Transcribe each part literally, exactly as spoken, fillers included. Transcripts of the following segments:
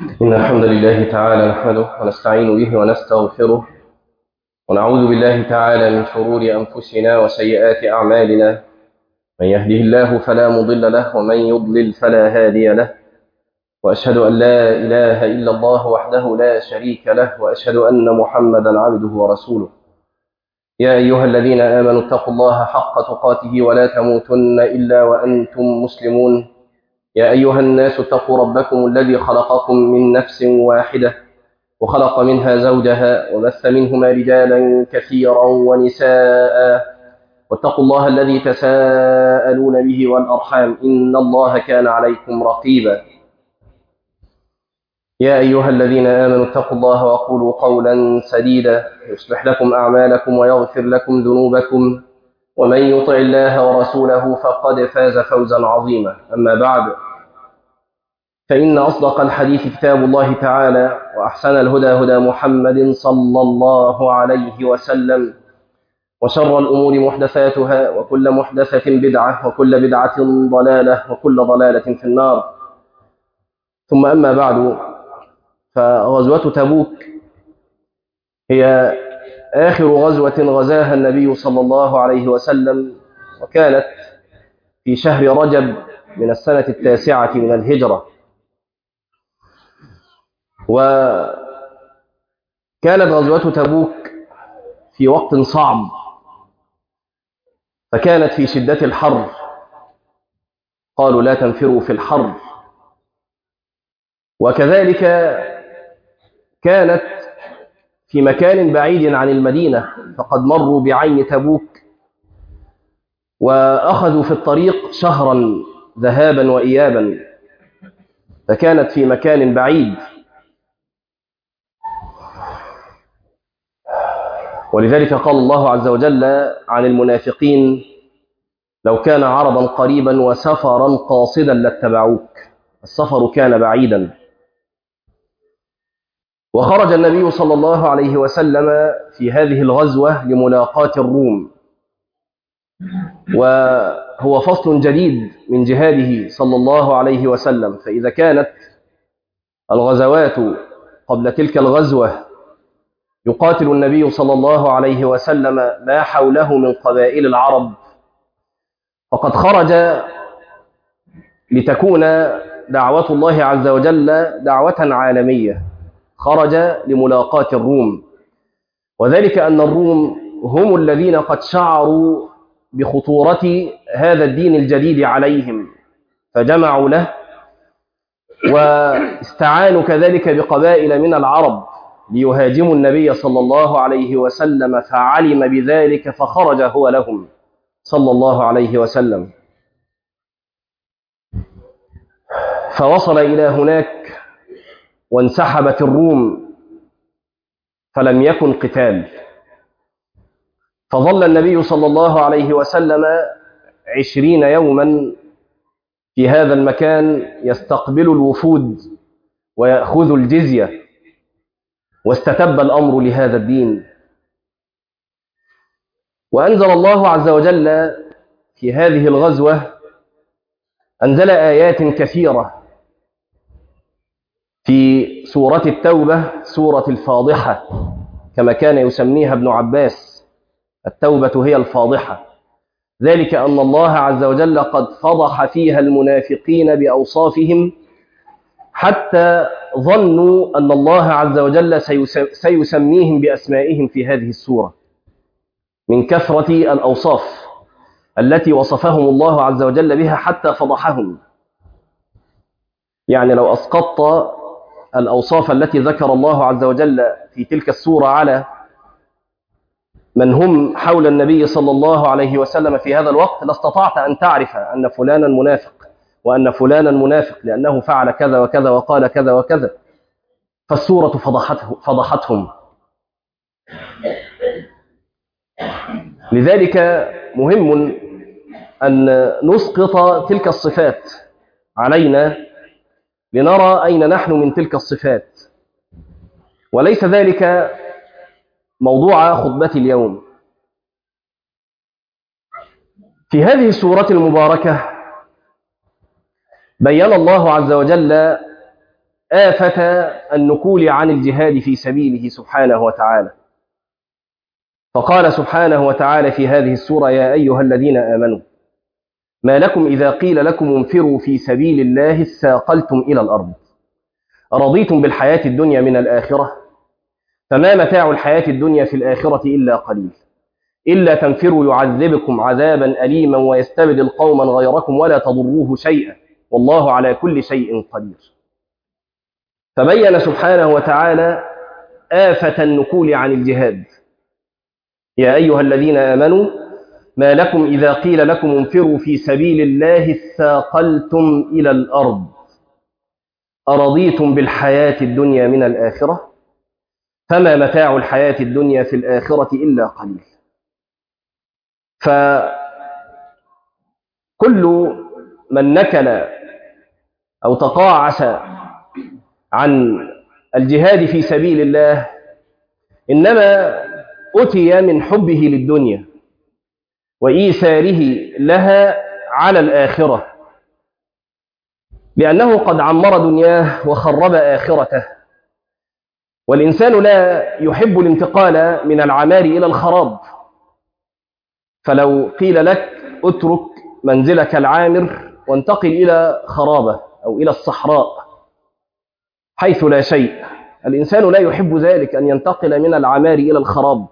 إن الحمد لله تعالى نحمده ونستعين به ونستغفره ونعوذ بالله تعالى من شرور أنفسنا وسيئات أعمالنا. من يهده الله فلا مضل له ومن يضلل فلا هادي له، وأشهد أن لا إله إلا الله وحده لا شريك له، وأشهد أن محمدا عبده ورسوله. يا أيها الذين آمنوا اتقوا الله حق تقاته ولا تموتن إلا وأنتم مسلمون. يا أيها الناس اتقوا ربكم الذي خلقكم من نفس واحدة وخلق منها زوجها وبث منهما رجالا كثيرا ونساء، واتقوا الله الذي تساءلون به والأرحام إن الله كان عليكم رقيبا. يا أيها الذين آمنوا اتقوا الله وقولوا قولا سديدا يصلح لكم أعمالكم ويغفر لكم ذنوبكم، ومن يطع الله ورسوله فقد فاز فوزا عظيما. أما بعد، فإن أصدق الحديث كتاب الله تعالى، وأحسن الهدى هدى محمد صلى الله عليه وسلم، وشر الأمور محدثاتها، وكل محدثة بدعة، وكل بدعة ضلالة، وكل ضلالة في النار. ثم أما بعد، فغزوة تبوك هي آخر غزوة غزاها النبي صلى الله عليه وسلم، وكانت في شهر رجب من السنة التاسعة من الهجرة. وكانت غزوة تبوك في وقت صعب، فكانت في شدة الحر، قالوا لا تنفروا في الحر. وكذلك كانت في مكان بعيد عن المدينة، فقد مروا بعين تبوك وأخذوا في الطريق شهرا ذهابا وإيابا، فكانت في مكان بعيد. ولذلك قال الله عز وجل عن المنافقين: لو كان عرضا قريبا وسفرا قاصدا لاتبعوك. السفر كان بعيدا. وخرج النبي صلى الله عليه وسلم في هذه الغزوة لملاقاة الروم، وهو فصل جديد من جهاده صلى الله عليه وسلم. فإذا كانت الغزوات قبل تلك الغزوة يقاتل النبي صلى الله عليه وسلم ما حوله من قبائل العرب، فقد خرج لتكون دعوة الله عز وجل دعوة عالمية، خرج لملاقاة الروم. وذلك أن الروم هم الذين قد شعروا بخطورة هذا الدين الجديد عليهم، فجمعوا له، واستعانوا كذلك بقبائل من العرب ليهاجموا النبي صلى الله عليه وسلم، فعلم بذلك فخرج هو لهم صلى الله عليه وسلم. فوصل إلى هناك وانسحبت الروم، فلم يكن قتال. فظل النبي صلى الله عليه وسلم عشرين يوما في هذا المكان يستقبل الوفود ويأخذ الجزية، واستتب الأمر لهذا الدين. وأنزل الله عز وجل في هذه الغزوة، أنزل آيات كثيرة في سورة التوبة، سورة الفاضحة كما كان يسميها ابن عباس. التوبة هي الفاضحة، ذلك أن الله عز وجل قد فضح فيها المنافقين بأوصافهم، حتى ظنوا أن الله عز وجل سيسميهم بأسمائهم في هذه السورة من كثرة الأوصاف التي وصفهم الله عز وجل بها، حتى فضحهم. يعني لو أسقطت الأوصاف التي ذكر الله عز وجل في تلك السورة على من هم حول النبي صلى الله عليه وسلم في هذا الوقت، لاستطعت أن تعرف أن فلانا منافق وأن فلانا منافق لأنه فعل كذا وكذا وقال كذا وكذا. فالسورة فضحته فضحتهم. لذلك مهم أن نسقط تلك الصفات علينا لنرى أين نحن من تلك الصفات، وليس ذلك موضوع خطبتي اليوم. في هذه السورة المباركة بيّن الله عز وجل آفة النكول عن الجهاد في سبيله سبحانه وتعالى. فقال سبحانه وتعالى في هذه السورة: يا أيها الذين آمنوا ما لكم إذا قيل لكم انفروا في سبيل الله اثاقلتم إلى الأرض أرضيتم بالحياة الدنيا من الآخرة فما متاع الحياة الدنيا في الآخرة إلا قليل إلا تنفروا يعذبكم عذابا أليما ويستبدل قوما غيركم ولا تضروه شيئا والله على كل شيء قدير. فبين سبحانه وتعالى آفة النكول عن الجهاد. يا أيها الذين آمنوا ما لكم إذا قيل لكم انفروا في سبيل الله اثاقلتم إلى الأرض أرضيتم بالحياة الدنيا من الآخرة فما متاع الحياة الدنيا في الآخرة إلا قليل. فكل من نكل أو تقاعس عن الجهاد في سبيل الله إنما أتي من حبه للدنيا وإيثاره لها على الآخرة، لأنه قد عمر دنياه وخرب آخرته، والإنسان لا يحب الانتقال من العمار إلى الخراب. فلو قيل لك اترك منزلك العامر وانتقل إلى خرابة أو إلى الصحراء حيث لا شيء، الإنسان لا يحب ذلك، أن ينتقل من العمار إلى الخراب.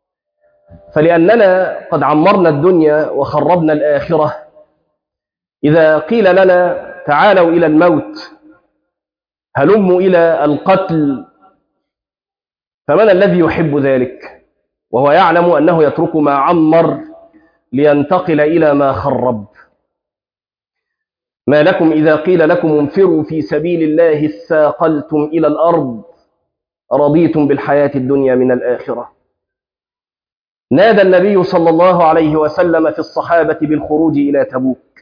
فلأننا قد عمرنا الدنيا وخربنا الآخرة، إذا قيل لنا تعالوا إلى الموت هلموا إلى القتل، فمن الذي يحب ذلك وهو يعلم أنه يترك ما عمر لينتقل إلى ما خرب؟ ما لكم إذا قيل لكم انفروا في سبيل الله اثاقلتم إلى الأرض رضيتم بالحياة الدنيا من الآخرة. نادى النبي صلى الله عليه وسلم في الصحابة بالخروج إلى تبوك،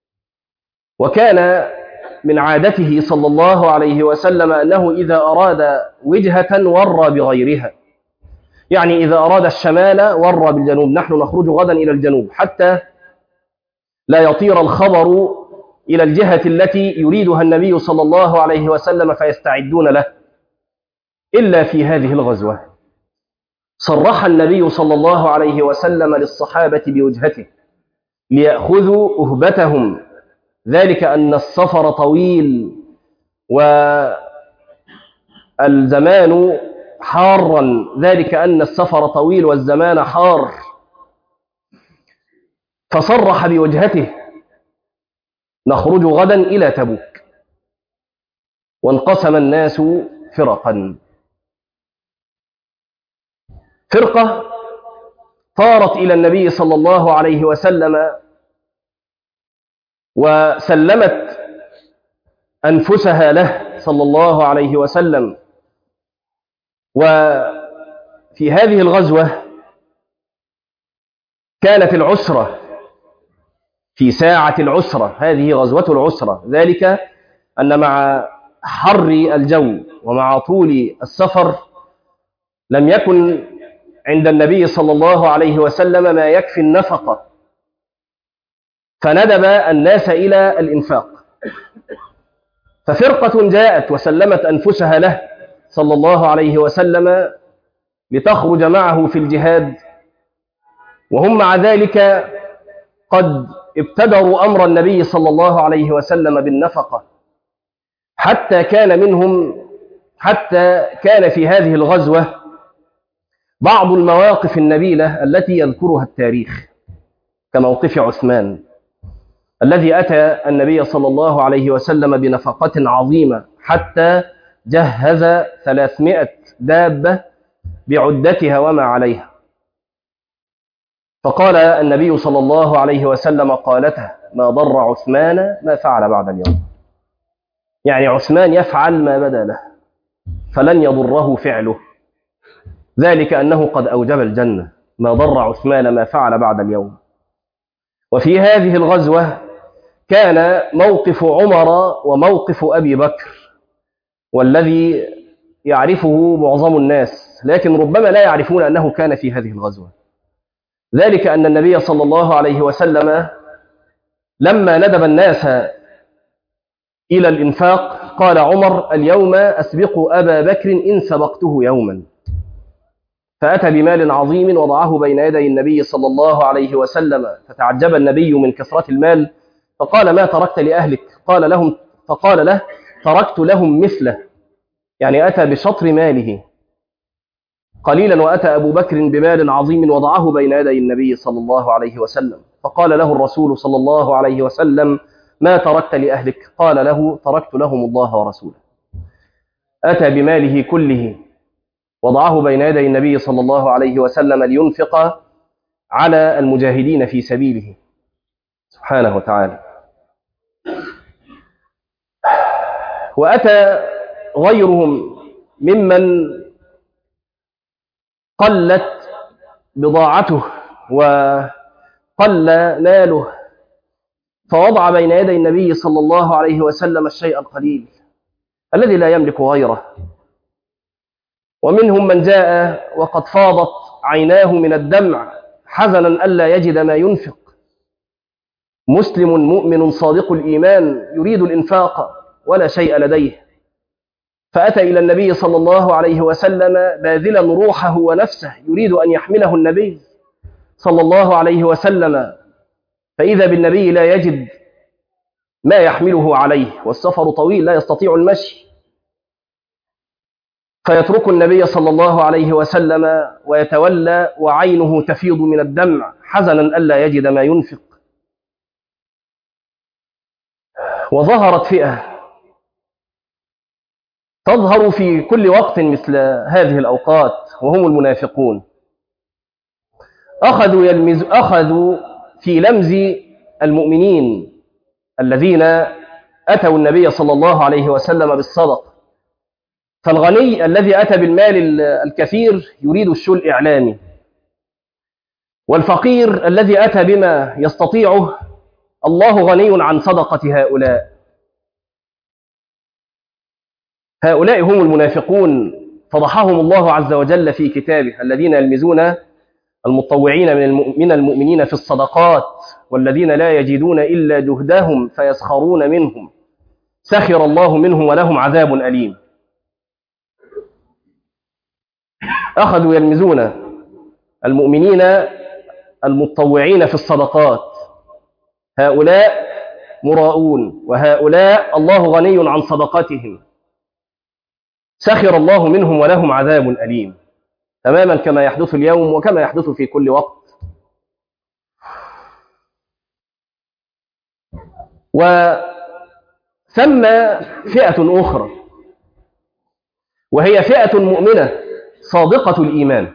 وكان من عادته صلى الله عليه وسلم أنه إذا أراد وجهة ورى بغيرها، يعني إذا أراد الشمال ورى بالجنوب، نحن نخرج غدا إلى الجنوب، حتى لا يطير الخبر إلى الجهة التي يريدها النبي صلى الله عليه وسلم فيستعدون له. إلا في هذه الغزوة صرح النبي صلى الله عليه وسلم للصحابة بوجهته ليأخذوا أهبتهم، ذلك أن السفر طويل والزمان حارا، ذلك أن السفر طويل والزمان حار، فصرح بوجهته نخرج غدا إلى تبوك. وانقسم الناس فرقا، فرقة طارت إلى النبي صلى الله عليه وسلم وسلمت أنفسها له صلى الله عليه وسلم. وفي هذه الغزوة كانت العسرة في ساعة العسرة، هذه غزوة العسرة، ذلك أن مع حر الجو ومع طول السفر لم يكن عند النبي صلى الله عليه وسلم ما يكفي النفقة، فندب الناس إلى الإنفاق. ففرقة جاءت وسلمت أنفسها له صلى الله عليه وسلم لتخرج معه في الجهاد، وهم مع ذلك قد ابتدروا أمر النبي صلى الله عليه وسلم بالنفقة، حتى كان منهم حتى كان في هذه الغزوة بعض المواقف النبيلة التي يذكرها التاريخ، كموقف عثمان الذي أتى النبي صلى الله عليه وسلم بنفقة عظيمة حتى جهز ثلاثمائة دابة بعدتها وما عليها، فقال النبي صلى الله عليه وسلم قالته: ما ضر عثمان ما فعل بعد اليوم. يعني عثمان يفعل ما بدا له فلن يضره فعله، ذلك أنه قد أوجب الجنة. ما ضر عثمان ما فعل بعد اليوم. وفي هذه الغزوة كان موقف عمر وموقف أبي بكر، والذي يعرفه معظم الناس لكن ربما لا يعرفون أنه كان في هذه الغزوة، ذلك أن النبي صلى الله عليه وسلم لما ندب الناس إلى الإنفاق قال عمر: اليوم أسبق أبا بكر إن سبقته يوما. فأتى بمال عظيم وضعه بين يدي النبي صلى الله عليه وسلم، فتعجب النبي من كثرة المال، فقال: ما تركت لأهلك؟ قال لهم فقال له: تركت لهم مثله، يعني أتى بشطر ماله قليلا، وأتى أبو بكر بمال عظيم وضعه بين يدي النبي صلى الله عليه وسلم، فقال له الرسول صلى الله عليه وسلم: ما تركت لأهلك؟ قال له: تركت لهم الله ورسوله. أتى بماله كله وضعه بين يدي النبي صلى الله عليه وسلم لينفق على المجاهدين في سبيله سبحانه وتعالى. وأتى غيرهم ممن قلت بضاعته وقل ماله، فوضع بين يدي النبي صلى الله عليه وسلم الشيء القليل الذي لا يملك غيره. ومنهم من جاء وقد فاضت عيناه من الدمع حزنا ألا يجد ما ينفق، مسلم مؤمن صادق الإيمان يريد الإنفاق ولا شيء لديه، فأتى إلى النبي صلى الله عليه وسلم باذلا روحه ونفسه يريد أن يحمله النبي صلى الله عليه وسلم، فإذا بالنبي لا يجد ما يحمله عليه، والسفر طويل لا يستطيع المشي، فيترك النبي صلى الله عليه وسلم ويتولى وعينه تفيض من الدمع حزنا ألا يجد ما ينفق. وظهرت فئة تظهر في كل وقت مثل هذه الأوقات، وهم المنافقون. أخذوا, يلمز أخذوا في لمز المؤمنين الذين أتوا النبي صلى الله عليه وسلم بالصدق. فالغني الذي أتى بالمال الكثير يريد الشو الإعلامي، والفقير الذي أتى بما يستطيعه الله غني عن صدقة هؤلاء. هؤلاء هم المنافقون، فضحهم الله عز وجل في كتابه: الذين يلمزون المتطوعين من المؤمنين في الصدقات والذين لا يجدون إلا جهدهم فيسخرون منهم سخر الله منهم ولهم عذاب أليم. أخذوا يلمزون المؤمنين المتطوعين في الصدقات، هؤلاء مراؤون، وهؤلاء الله غني عن صدقتهم سخر الله منهم ولهم عذاب أليم، تماما كما يحدث اليوم وكما يحدث في كل وقت. وثم فئة أخرى، وهي فئة مؤمنة صادقة الإيمان،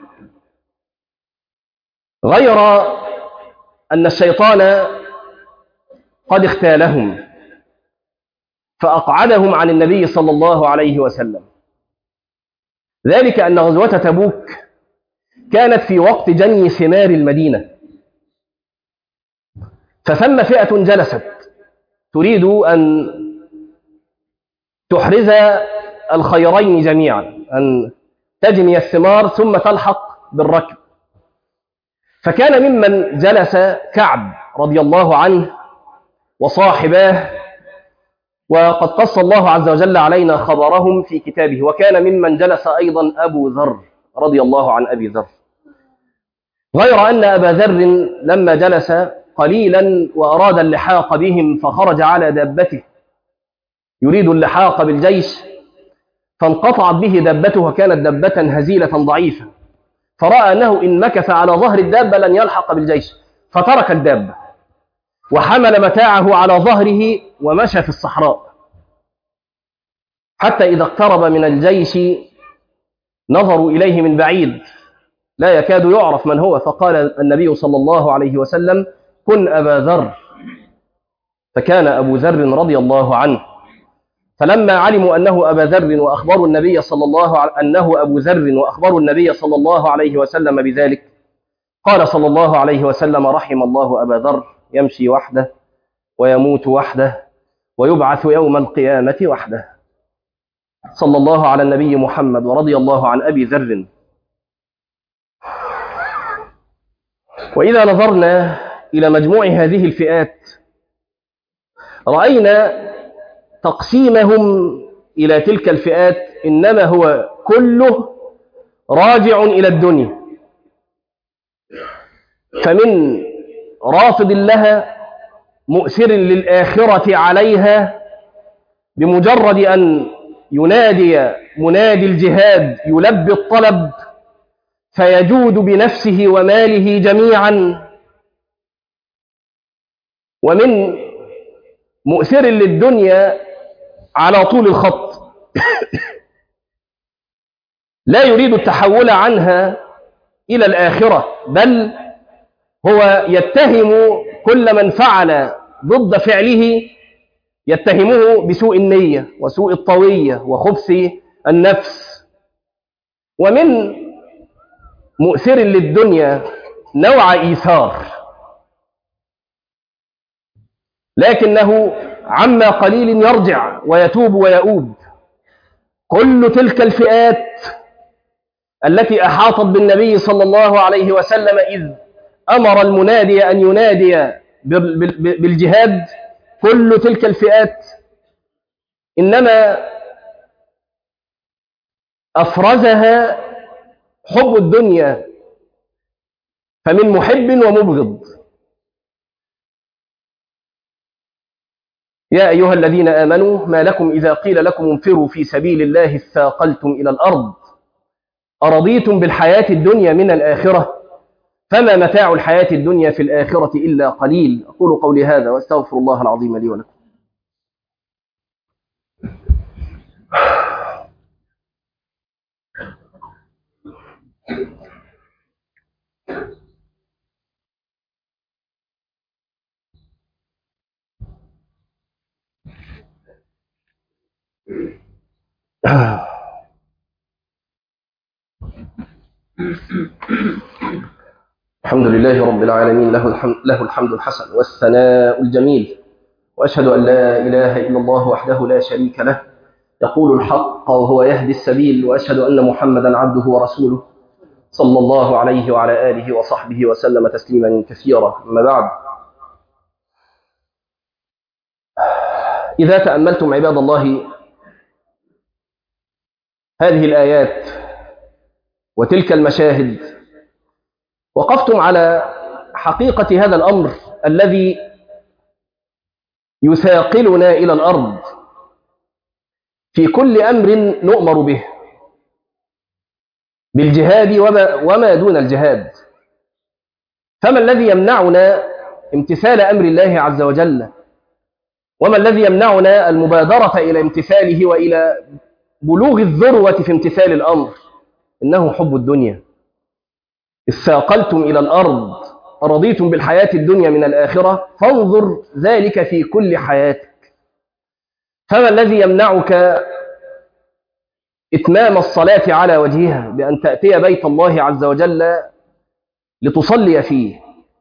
غير أن الشيطان قد اختالهم فأقعدهم عن النبي صلى الله عليه وسلم. ذلك أن غزوة تبوك كانت في وقت جني ثمار المدينة، فثم فئة جلست تريد أن تحرز الخيرين جميعا، أن تجني الثمار ثم تلحق بالركب. فكان ممن جلس كعب رضي الله عنه وصاحباه، وقد قص الله عز وجل علينا خبرهم في كتابه. وكان ممن جلس أيضا أبو ذر رضي الله عن أبي ذر، غير أن أبا ذر لما جلس قليلا وأراد اللحاق بهم فخرج على دابته يريد اللحاق بالجيش، فانقطعت به دابته وكانت دابة هزيلة ضعيفة، فرأى أنه إن مكث على ظهر الدابة لن يلحق بالجيش، فترك الدابة وحمل متاعه على ظهره ومشى في الصحراء، حتى إذا اقترب من الجيش نظروا إليه من بعيد لا يكاد يعرف من هو، فقال النبي صلى الله عليه وسلم: كن أبا ذر. فكان أبو ذر رضي الله عنه، فلما علموا أنه أبا ذر وأخبروا النبي صلى الله عليه أنه أبو ذر وأخبروا النبي صلى الله عليه وسلم بذلك، قال صلى الله عليه وسلم: رحم الله أبا ذر، يمشي وحده ويموت وحده ويبعث يوم القيامة وحده. صلى الله على النبي محمد ورضي الله عن أبي ذر. وإذا نظرنا إلى مجموع هذه الفئات رأينا تقسيمهم إلى تلك الفئات إنما هو كله راجع إلى الدنيا. فمن رافض لها مؤثر للآخرة عليها بمجرد أن ينادي منادي الجهاد يلبي الطلب فيجود بنفسه وماله جميعا، ومن مؤثر للدنيا على طول الخط لا يريد التحول عنها إلى الآخرة، بل هو يتهم كل من فعل ضد فعله، يتهمه بسوء النية وسوء الطوية وخبث النفس. ومن مؤثر للدنيا نوع إيثار، لكنه عما قليل يرجع ويتوب ويؤوب. كل تلك الفئات التي أحاطت بالنبي صلى الله عليه وسلم إذ أمر المنادي أن ينادي بالجهاد، كل تلك الفئات إنما أفرزها حب الدنيا، فمن محب ومبغض. يا أيها الذين آمنوا ما لكم إذا قيل لكم انفروا في سبيل الله اثاقلتم إلى الأرض أرضيتم بالحياة الدنيا من الآخرة فما متاع الحياة الدنيا في الآخرة إلا قليل. أقول قولي هذا واستغفر الله العظيم لي ولكم. الحمد لله رب العالمين، له الحمد, له الحمد الحسن والثناء الجميل، وأشهد أن لا إله إلا الله وحده لا شريك له يقول الحق وهو يهدي السبيل، وأشهد أن محمدا عبده ورسوله صلى الله عليه وعلى آله وصحبه وسلم تسليما كثيرا. أما بعد، إذا تأملتم عباد الله هذه الآيات وتلك المشاهد وقفتم على حقيقة هذا الأمر الذي يثاقلنا إلى الأرض في كل أمر نؤمر به، بالجهاد وما دون الجهاد. فما الذي يمنعنا امتثال أمر الله عز وجل؟ وما الذي يمنعنا المبادرة إلى امتثاله وإلى بلوغ الذروة في امتثال الأمر؟ إنه حب الدنيا. اثاقلتم إلى الأرض رضيتم بالحياة الدنيا من الآخرة، فانظر ذلك في كل حياتك. فما الذي يمنعك إتمام الصلاة على وجهها بأن تأتي بيت الله عز وجل لتصلي فيه؟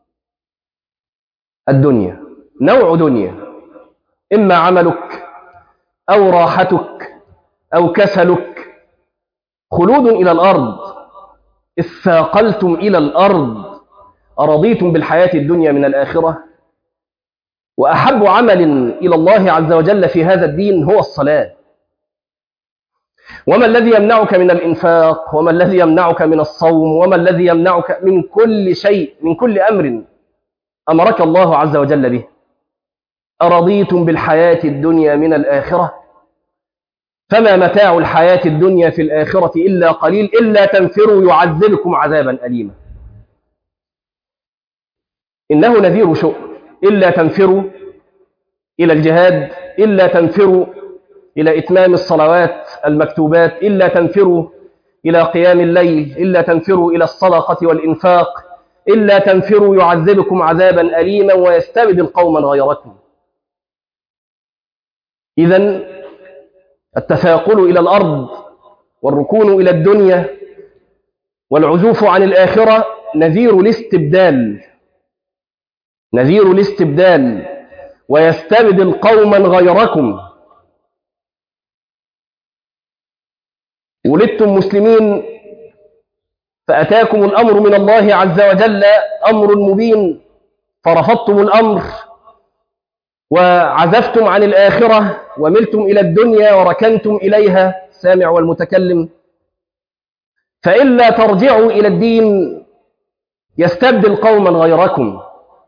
الدنيا نوع دنيا، إما عملك أو راحتك أو كسلك. خلود إلى الأرض. اثاقلتم إلى الأرض أرضيتم بالحياة الدنيا من الآخرة. وأحب عمل إلى الله عز وجل في هذا الدين هو الصلاة. وما الذي يمنعك من الإنفاق؟ وما الذي يمنعك من الصوم؟ وما الذي يمنعك من كل شيء، من كل أمر أمرك الله عز وجل به؟ أرضيتم بالحياة الدنيا من الآخرة فما متاع الحياة الدنيا في الآخرة إلا قليل إلا تنفروا يعذبكم عذابا أليما. إنه نذير شؤم. إلا تنفروا إلى الجهاد، إلا تنفروا إلى إتمام الصلوات المكتوبات، إلا تنفروا إلى قيام الليل، إلا تنفروا إلى الصدقة والإنفاق، إلا تنفروا يعذبكم عذابا أليما ويستبدل قوما غيركم. إذن التثاقل إلى الأرض والركون إلى الدنيا والعزوف عن الآخرة نذير الاستبدال، نذير الاستبدال، ويستبدل قوما غيركم. ولدتم مسلمين فأتاكم الأمر من الله عز وجل أمر مبين فرفضتم الأمر وعزفتم عن الآخرة وملتم إلى الدنيا وركنتم إليها السامع والمتكلم، فإلا ترجعوا إلى الدين يستبدل قوما غيركم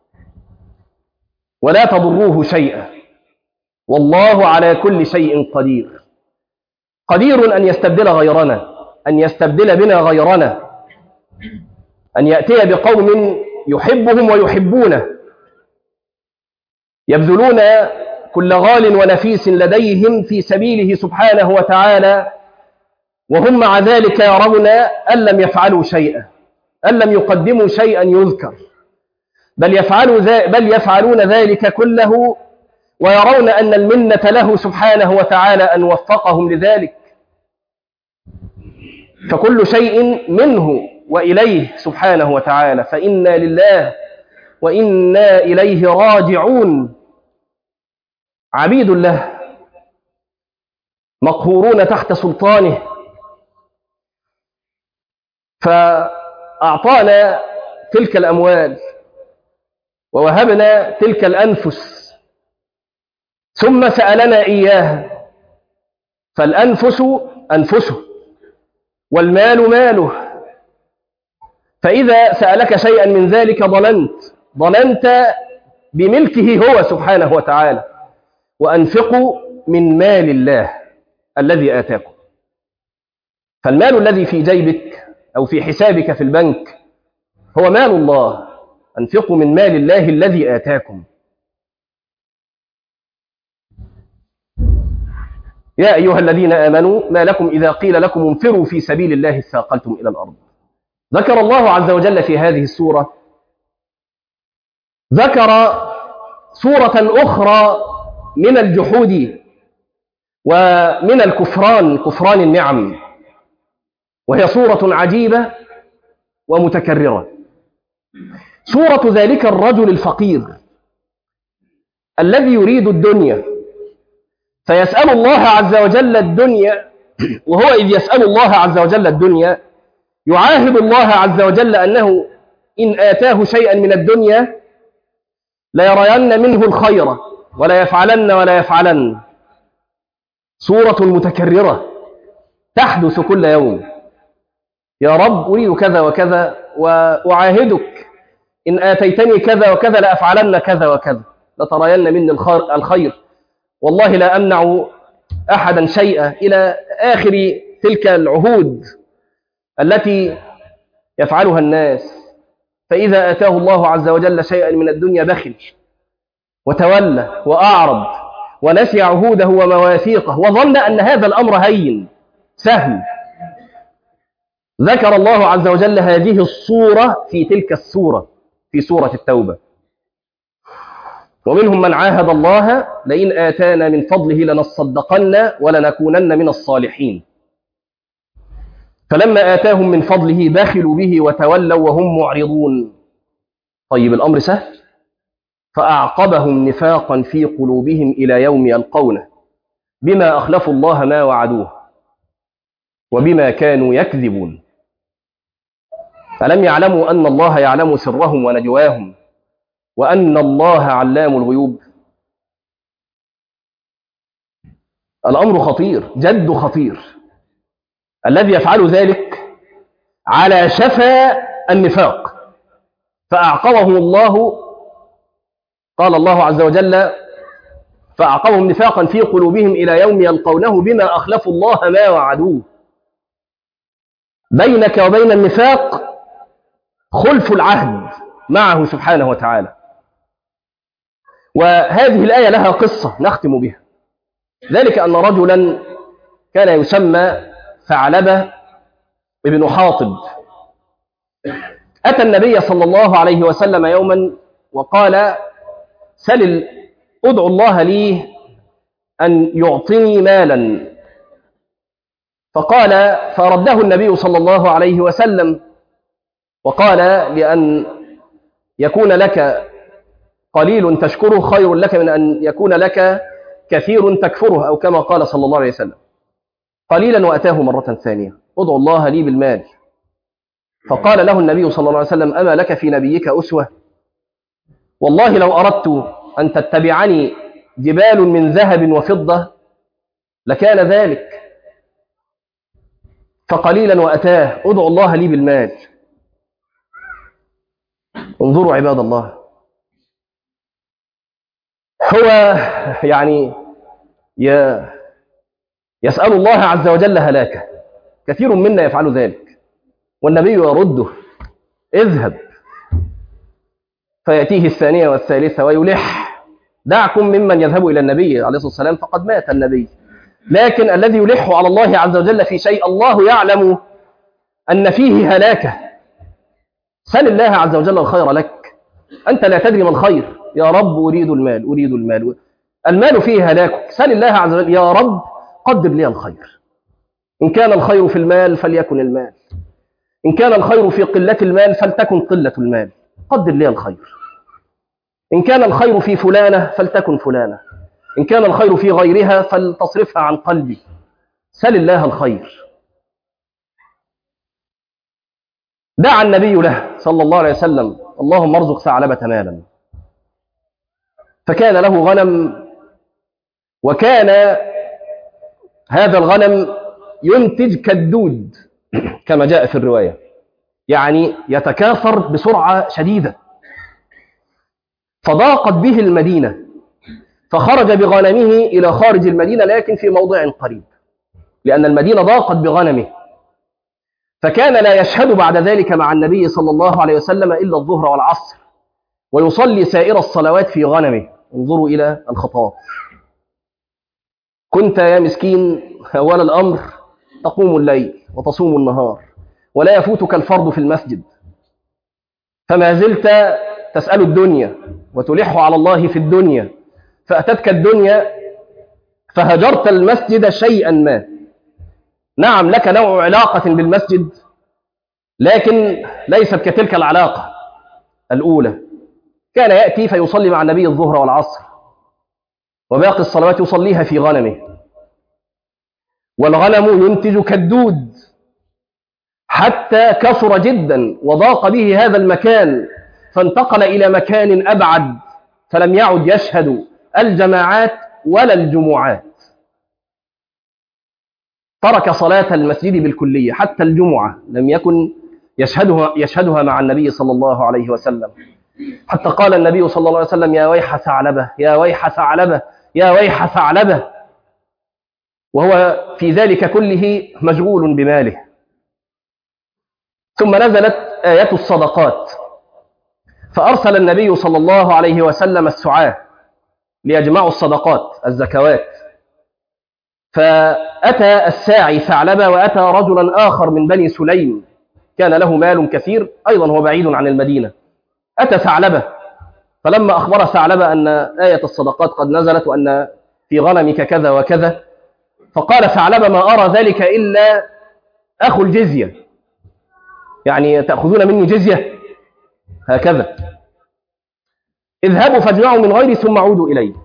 ولا تضروه شيئا والله على كل شيء قدير. قدير أن يستبدل غيرنا، أن يستبدل بنا غيرنا، أن يأتي بقوم يحبهم ويحبونه، يبذلون كل غال ونفيس لديهم في سبيله سبحانه وتعالى، وهم مع ذلك يرون أن لم يفعلوا شيئا، أن لم يقدموا شيئا يذكر، بل يفعلوا بل يفعلون ذلك كله ويرون أن المنة له سبحانه وتعالى أن وفقهم لذلك. فكل شيء منه وإليه سبحانه وتعالى، فإنا لله وإنا إليه راجعون، عبيد له مقهورون تحت سلطانه. فأعطانا تلك الأموال ووهبنا تلك الأنفس ثم سألنا إياها، فالأنفس أنفسه والمال ماله، فإذا سألك شيئا من ذلك ظننت ظننت بملكه هو سبحانه وتعالى. وأنفقوا من مال الله الذي آتاكم، فالمال الذي في جيبك أو في حسابك في البنك هو مال الله. أنفقوا من مال الله الذي آتاكم. يا أيها الذين آمنوا ما لكم إذا قيل لكم انفروا في سبيل الله اثاقلتم إلى الأرض. ذكر الله عز وجل في هذه السورة ذكر سورة أخرى من الجحود ومن الكفران، كفران النعم، وهي سورة عجيبة ومتكررة. سورة ذلك الرجل الفقير الذي يريد الدنيا فيسأل الله عز وجل الدنيا، وهو إذ يسأل الله عز وجل الدنيا يعاهد الله عز وجل أنه إن آتاه شيئا من الدنيا ليرين منه الخير ولا يفعلن ولا يفعلن. سورة متكررة تحدث كل يوم. يا رب أريد كذا وكذا وأعاهدك إن آتيتني كذا وكذا لأفعلن كذا وكذا، لترين مني الخير والله لا أمنع أحدا شيئا، إلى آخر تلك العهود التي يفعلها الناس. فإذا آتاه الله عز وجل شيئا من الدنيا بخل وتولى وأعرض ونسي عهوده ومواثيقه وظن أن هذا الأمر هين سهل. ذكر الله عز وجل هذه الصورة في تلك السورة، في سورة التوبة. ومنهم من عاهد الله لئن آتانا من فضله لنصدقن ولنكونن من الصالحين، فلما آتاهم من فضله بخلوا به وتولوا وهم معرضون. طيب الأمر سهل، فأعقبهم نفاقا في قلوبهم إلى يوم يلقونه بما أخلفوا الله ما وعدوه وبما كانوا يكذبون. ألم يعلموا أن الله يعلم سرهم ونجواهم وأن الله علام الغيوب؟ الأمر خطير، جد خطير. الذي يفعل ذلك على شفا النفاق فأعقبهم الله. قال الله عز وجل فأعقبهم نفاقا في قلوبهم إلى يوم يلقونه بما أخلفوا الله ما وعدوه. بينك وبين النفاق خلف العهد معه سبحانه وتعالى. وهذه الآية لها قصة نختم بها، ذلك أن رجلا كان يسمى ثعلبة ابن حاطب أتى النبي صلى الله عليه وسلم يوما وقال سل أدعو الله لي أن يعطيني مالا، فقال فرده النبي صلى الله عليه وسلم وقال لأن يكون لك قليل تشكره خير لك من أن يكون لك كثير تكفره، أو كما قال صلى الله عليه وسلم. قليلا وأتاه مرة ثانية ادعو الله لي بالمال، فقال له النبي صلى الله عليه وسلم أما لك في نبيك أسوة؟ والله لو أردت أن تتبعني جبال من ذهب وفضة لكان ذلك، فقليلا وأتاه. ادعوا الله لي بالمال. انظروا عباد الله، هو يعني يسأل الله عز وجل هلاكه، كثير منا يفعل ذلك، والنبي يرده: اذهب. فيأتيه الثانية والثالثة ويلح: دعكم ممن يذهب إلى النبي عليه الصلاة والسلام فقد مات النبي. لكن الذي يلح على الله عز وجل في شيء الله يعلم أن فيه هلاكه، سل الله عز وجل الخير لك، أنت لا تدري ما الخير. يا رب أريد المال، أريد المال، المال فيه هلاكك. سل الله عز وجل: يا رب قدر لي الخير. إن كان الخير في المال فليكن المال، إن كان الخير في قلة المال فلتكن قلة المال، قدر لي الخير. إن كان الخير في فلانة فلتكن فلانة، إن كان الخير في غيرها فلتصرفها عن قلبي. سل الله الخير. دعا النبي له صلى الله عليه وسلم: اللهم ارزق ثعلبة مالا. فكان له غنم، وكان هذا الغنم ينتج كالدود كما جاء في الرواية، يعني يتكاثر بسرعة شديدة. فضاقت به المدينة، فخرج بغنمه إلى خارج المدينة، لكن في موضع قريب، لأن المدينة ضاقت بغنمه. فكان لا يشهد بعد ذلك مع النبي صلى الله عليه وسلم إلا الظهر والعصر، ويصلي سائر الصلوات في غنمه. انظروا إلى الخطاب. كنت يا مسكين أول الأمر تقوم الليل وتصوم النهار، ولا يفوتك الفرض في المسجد، فما زلت تسأل الدنيا وتلح على الله في الدنيا، فأتتك الدنيا فهجرت المسجد شيئا ما. نعم لك نوع علاقة بالمسجد، لكن ليست كتلك العلاقة الأولى. كان يأتي فيصلي مع النبي الظهر والعصر، وباقي الصلوات يصليها في غنمه. والغنم ينتج كالدود حتى كثر جدا وضاق به هذا المكان، فانتقل إلى مكان أبعد، فلم يعد يشهد الجماعات ولا الجمعات. ترك صلاة المسجد بالكلية، حتى الجمعة لم يكن يشهدها, يشهدها مع النبي صلى الله عليه وسلم. حتى قال النبي صلى الله عليه وسلم: يا ويح ثعلبة، يا ويح ثعلبة، يا ويح ثعلبة، وهو في ذلك كله مشغول بماله. ثم نزلت آية الصدقات، فأرسل النبي صلى الله عليه وسلم السعاة ليجمعوا الصدقات الزكوات. فأتى الساعي ثعلبة، وأتى رجلا آخر من بني سليم كان له مال كثير، أيضا هو بعيد عن المدينة. أتى ثعلبة، فلما أخبر ثعلبة أن آية الصدقات قد نزلت وأن في غنمك كذا وكذا، فقال ثعلبة: ما أرى ذلك إلا أخو الجزية، يعني تأخذون مني جزية هكذا، اذهبوا فاجمعوا من غيري ثم عودوا إلي.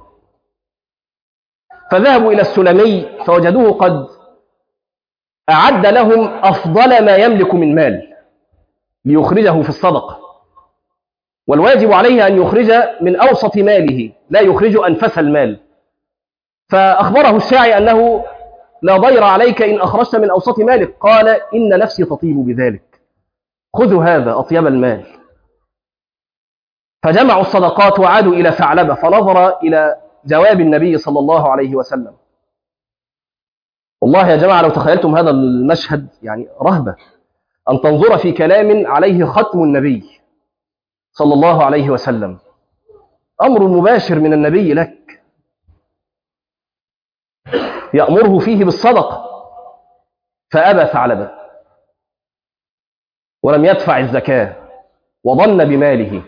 فذهبوا إلى السلمي فوجدوه قد أعد لهم أفضل ما يملك من مال ليخرجه في الصدقة، والواجب عليه أن يخرج من أوسط ماله، لا يخرج أنفس المال. فأخبره الساعي أنه لا ضير عليك إن أخرجت من أوسط مالك. قال: إن نفسي تطيب بذلك، خذوا هذا أطيب المال. فجمعوا الصدقات وعادوا إلى ثعلبة، فنظر إلى جواب النبي صلى الله عليه وسلم. والله يا جماعة لو تخيلتم هذا المشهد، يعني رهبة أن تنظر في كلام عليه ختم النبي صلى الله عليه وسلم، أمر مباشر من النبي لك يأمره فيه بالصدقة. فأبى ثعلبة ولم يدفع الزكاة وظن بماله.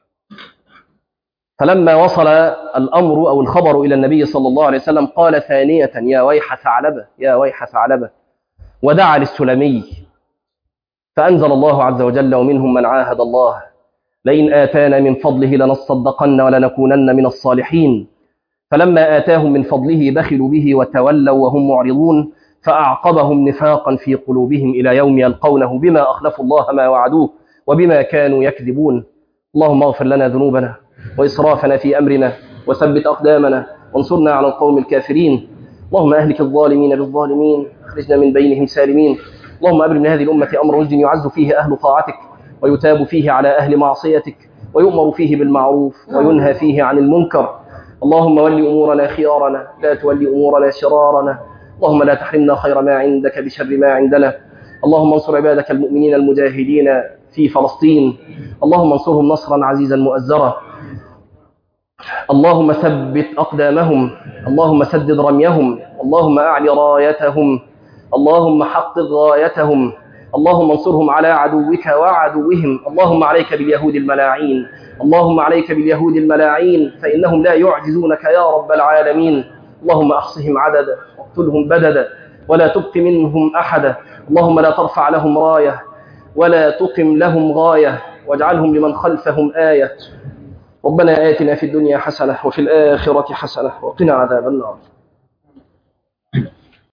فلما وصل الأمر أو الخبر إلى النبي صلى الله عليه وسلم قال ثانية: يا ويح ثعلبة، يا ويح ثعلبة، ودعا للسلمي. فأنزل الله عز وجل: ومنهم من عاهد الله لئن آتانا من فضله لنصدقن ولنكونن من الصالحين. فلما آتاهم من فضله بخلوا به وتولوا وهم معرضون، فأعقبهم نفاقا في قلوبهم إلى يوم يلقونه بما أخلفوا الله ما وعدوه وبما كانوا يكذبون. اللهم اغفر لنا ذنوبنا وإسرافنا في أمرنا وثبت أقدامنا وانصرنا على القوم الكافرين. اللهم أهلك الظالمين بالظالمين، اخرجنا من بينهم سالمين. اللهم أبرم من هذه الأمة أمر رشد يعز فيه أهل طاعتك، ويتاب فيه على أهل معصيتك، ويؤمر فيه بالمعروف وينهى فيه عن المنكر. اللهم ول أمورنا خيارنا، لا تولي أمورنا شرارنا. اللهم لا تحرمنا خير ما عندك بشر ما عندنا. اللهم انصر عبادك المؤمنين المجاهدين في فلسطين، اللهم انصرهم نصرا عزيزا مؤزرا. اللهم ثبت أقدامهم، اللهم سدد رميهم، اللهم أعل رايتهم، اللهم حقق غايتهم. اللهم انصرهم على عدوك وعدوهم. اللهم عليك باليهود الملاعين، اللهم عليك باليهود الملاعين، فإنهم لا يعجزونك يا رب العالمين. اللهم أحصهم عددا واقتلهم بددا ولا تبق منهم أحدا. اللهم لا ترفع لهم راية ولا تقم لهم غاية، واجعلهم لمن خلفهم آية. ربنا آتنا في الدنيا حسنة وفي الآخرة حسنة وقنا عذاب النار.